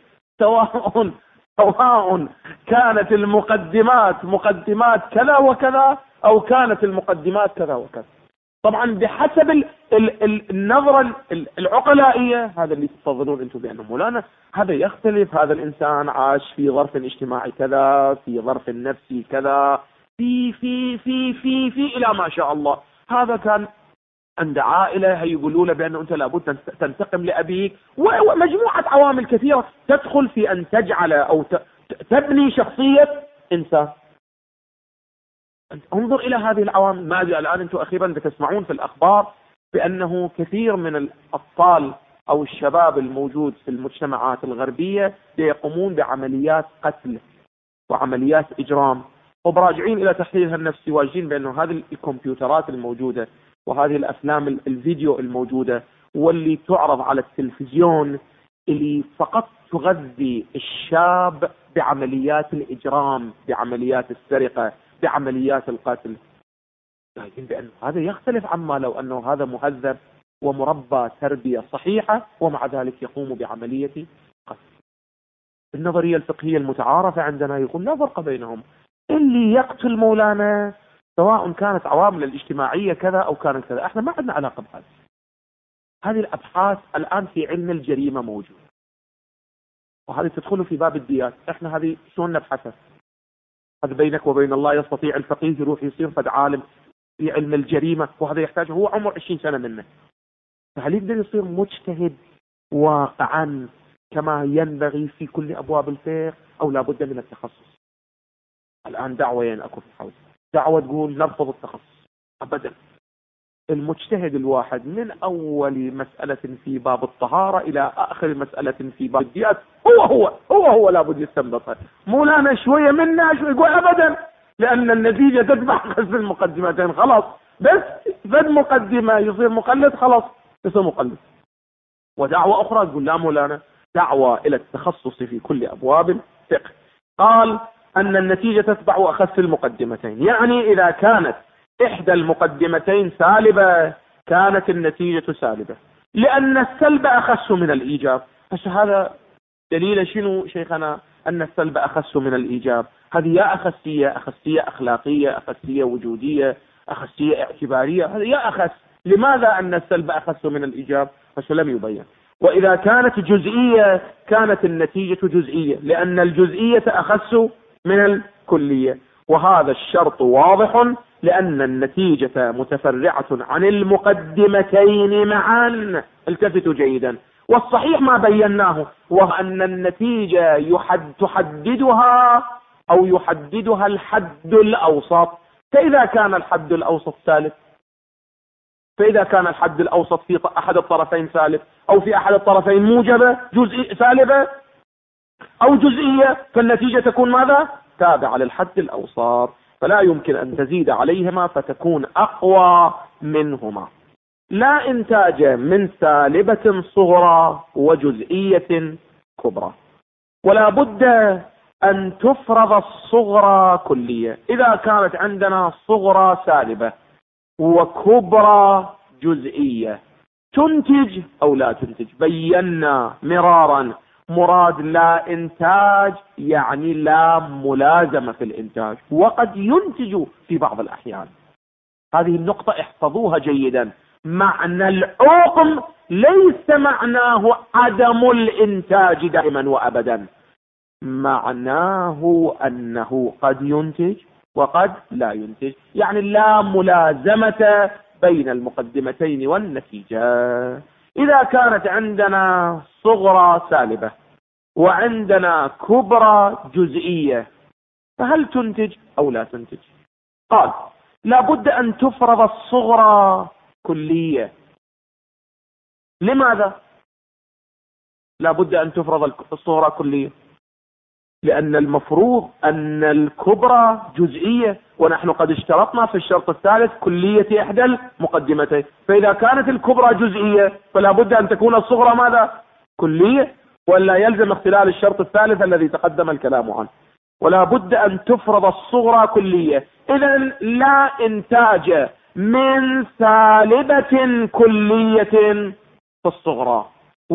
سواء كانت المقدمات مقدمات كذا وكذا أو كانت المقدمات كذا وكذا. طبعا بحسب النظرة العقلائية، هذا اللي تفضلون انتم بأنه مولانا هذا يختلف، هذا الإنسان عاش في ظرف اجتماعي كذا، في ظرف نفسي كذا، في إلى ما شاء الله. هذا كان عند عائلة يقولوا له بأنه أنت لابد تنتقم لأبيك، ومجموعة عوامل كثيرة تدخل في أن تجعل أو تبني شخصية إنسان. انظر إلى هذه العوامل. ماذا الآن أنتم أخيرا تسمعون في الأخبار بأنه كثير من الأطفال أو الشباب الموجود في المجتمعات الغربية يقومون بعمليات قتل وعمليات إجرام، وبراجعين إلى تحليلها النفسي واجدين بأنه هذه الكمبيوترات الموجودة وهذه الأفلام الفيديو الموجودة واللي تعرض على التلفزيون اللي فقط تغذي الشاب بعمليات الإجرام، بعمليات السرقة، بعمليات القتل. لكن بأنه هذا يختلف عما لو أنه هذا مهذب ومربى تربية صحيحة ومع ذلك يقوم بعملية قتل. النظرية الفقهية المتعارفة عندنا يقول لا فرق بينهم، اللي يقتل مولانا سواء كانت عوامل الاجتماعية كذا أو كانت كذا، احنا ما عندنا علاقة بهذا. هذه الأبحاث الآن في علم الجريمة موجودة، وهذه تدخل في باب الديات، احنا هذه شلون نبحثها؟ هذا بينك وبين الله. يستطيع الفقيه يروح يصير فد عالم في علم الجريمة، وهذا يحتاج هو عمر 20 سنة منه، فهل يقدر يصير مجتهد واقعا كما ينبغي في كل أبواب الفقه أو لا بد من التخصص؟ الآن دعوة أكو في الحوزة، دعوة تقول نرفض التخصص أبدا. المجتهد الواحد من أول مسألة في باب الطهارة إلى آخر مسألة في باب الديات هو لابد يستنبطها. مولانا شوية منا شوية يقول أبدا، لأن النتيجة تتبع خلف المقدمتين خلاص، بس فد مقدمة يصير مقلد خلاص يصير مقلد. ودعوة أخرى تقول لا مولانا، دعوة إلى التخصص في كل أبواب الفقه. قال أن النتيجة تتبع أخف المقدمتين، يعني إذا كانت إحدى المقدمتين سالبة كانت النتيجة سالبة، لأن السلب أخس من الإيجاب. هذا دليل شنو شيخنا؟ أن السلب أخس من الإيجاب. هذه يا أخسية أخلاقية، أخسية وجودية، أخسية اعتبارية، هذا يا أخس. لماذا أن السلب أخس من الإيجاب؟ لم يبين. وإذا كانت جزئية كانت النتيجة جزئية، لأن الجزئية أخس من الكلية، وهذا الشرط واضح لأن النتيجة متفرعة عن المقدمتين معا. التفتوا جيدا، والصحيح ما بيناه، وأن النتيجة تحددها أو يحددها الحد الأوسط. فإذا كان الحد الأوسط سالب، فإذا كان الحد الأوسط في أحد الطرفين سالب أو في أحد الطرفين موجبة سالبة أو جزئية، فالنتيجة تكون ماذا؟ تابعة للحد الأوسط، فلا يمكن أن تزيد عليهما فتكون أقوى منهما. لا إنتاج من سالبة صغرى وجزئية كبرى، ولا بد أن تفرض الصغرى كلية. إذا كانت عندنا صغرى سالبة وكبرى جزئية تنتج أو لا تنتج؟ بينا مرارا مراد لا إنتاج يعني لا ملازمة في الإنتاج، وقد ينتج في بعض الأحيان. هذه النقطة احفظوها جيدا. معنى الحكم ليس معناه عدم الإنتاج دائما وأبدا، معناه أنه قد ينتج وقد لا ينتج، يعني لا ملازمة بين المقدمتين والنتيجة. إذا كانت عندنا صغرى سالبة وعندنا كبرى جزئية، فهل تنتج أو لا تنتج؟ قال لابد أن تفرض الصغرى كلية. لماذا لابد أن تفرض الصغرى كلية؟ لأن المفروض أن الكبرى جزئية، ونحن قد اشترطنا في الشرط الثالث كلية إحدى المقدمتين. فإذا كانت الكبرى جزئية فلا بد أن تكون الصغرى ماذا؟ كلية، ولا يلزم اختلال الشرط الثالث الذي تقدم الكلام عنه. ولا بد أن تفرض الصغرى كلية. إذا لا إنتاج من سالبة كلية في الصغرى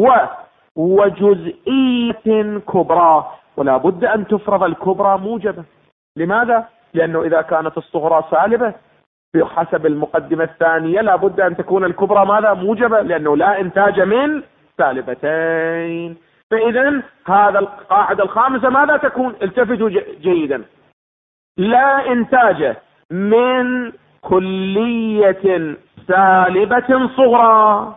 وجزئية كبرى، ولا بد أن تفرض الكبرى موجبة. لماذا؟ لأنه إذا كانت الصغرى سالبة بحسب المقدمة الثانية لا بد أن تكون الكبرى ماذا؟ موجبة، لأنه لا إنتاج من سالبتين. فإذا هذا القاعدة الخامسة ماذا تكون؟ التفتوا جيدا. لا إنتاج من كلية سالبة صغرى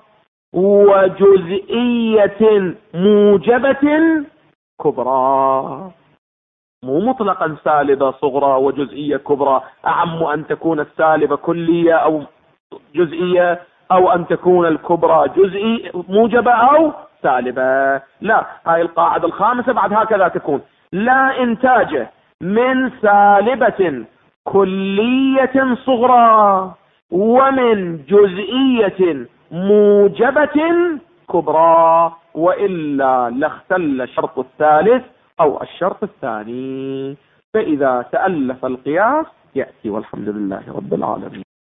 وجزئية موجبة كبرى. مو مطلقا سالبة صغرى وجزئية كبرى، أعم أن تكون السالبة كلية أو جزئية أو أن تكون الكبرى جزئي موجبة أو سالبة. لا، هاي القاعدة الخامسة بعد هكذا تكون: لا إنتاج من سالبة كلية صغرى ومن جزئية موجبة كبرى، وإلا لاختل الشرط الثالث أو الشرط الثاني. فإذا تألف القياس يأتي، والحمد لله رب العالمين.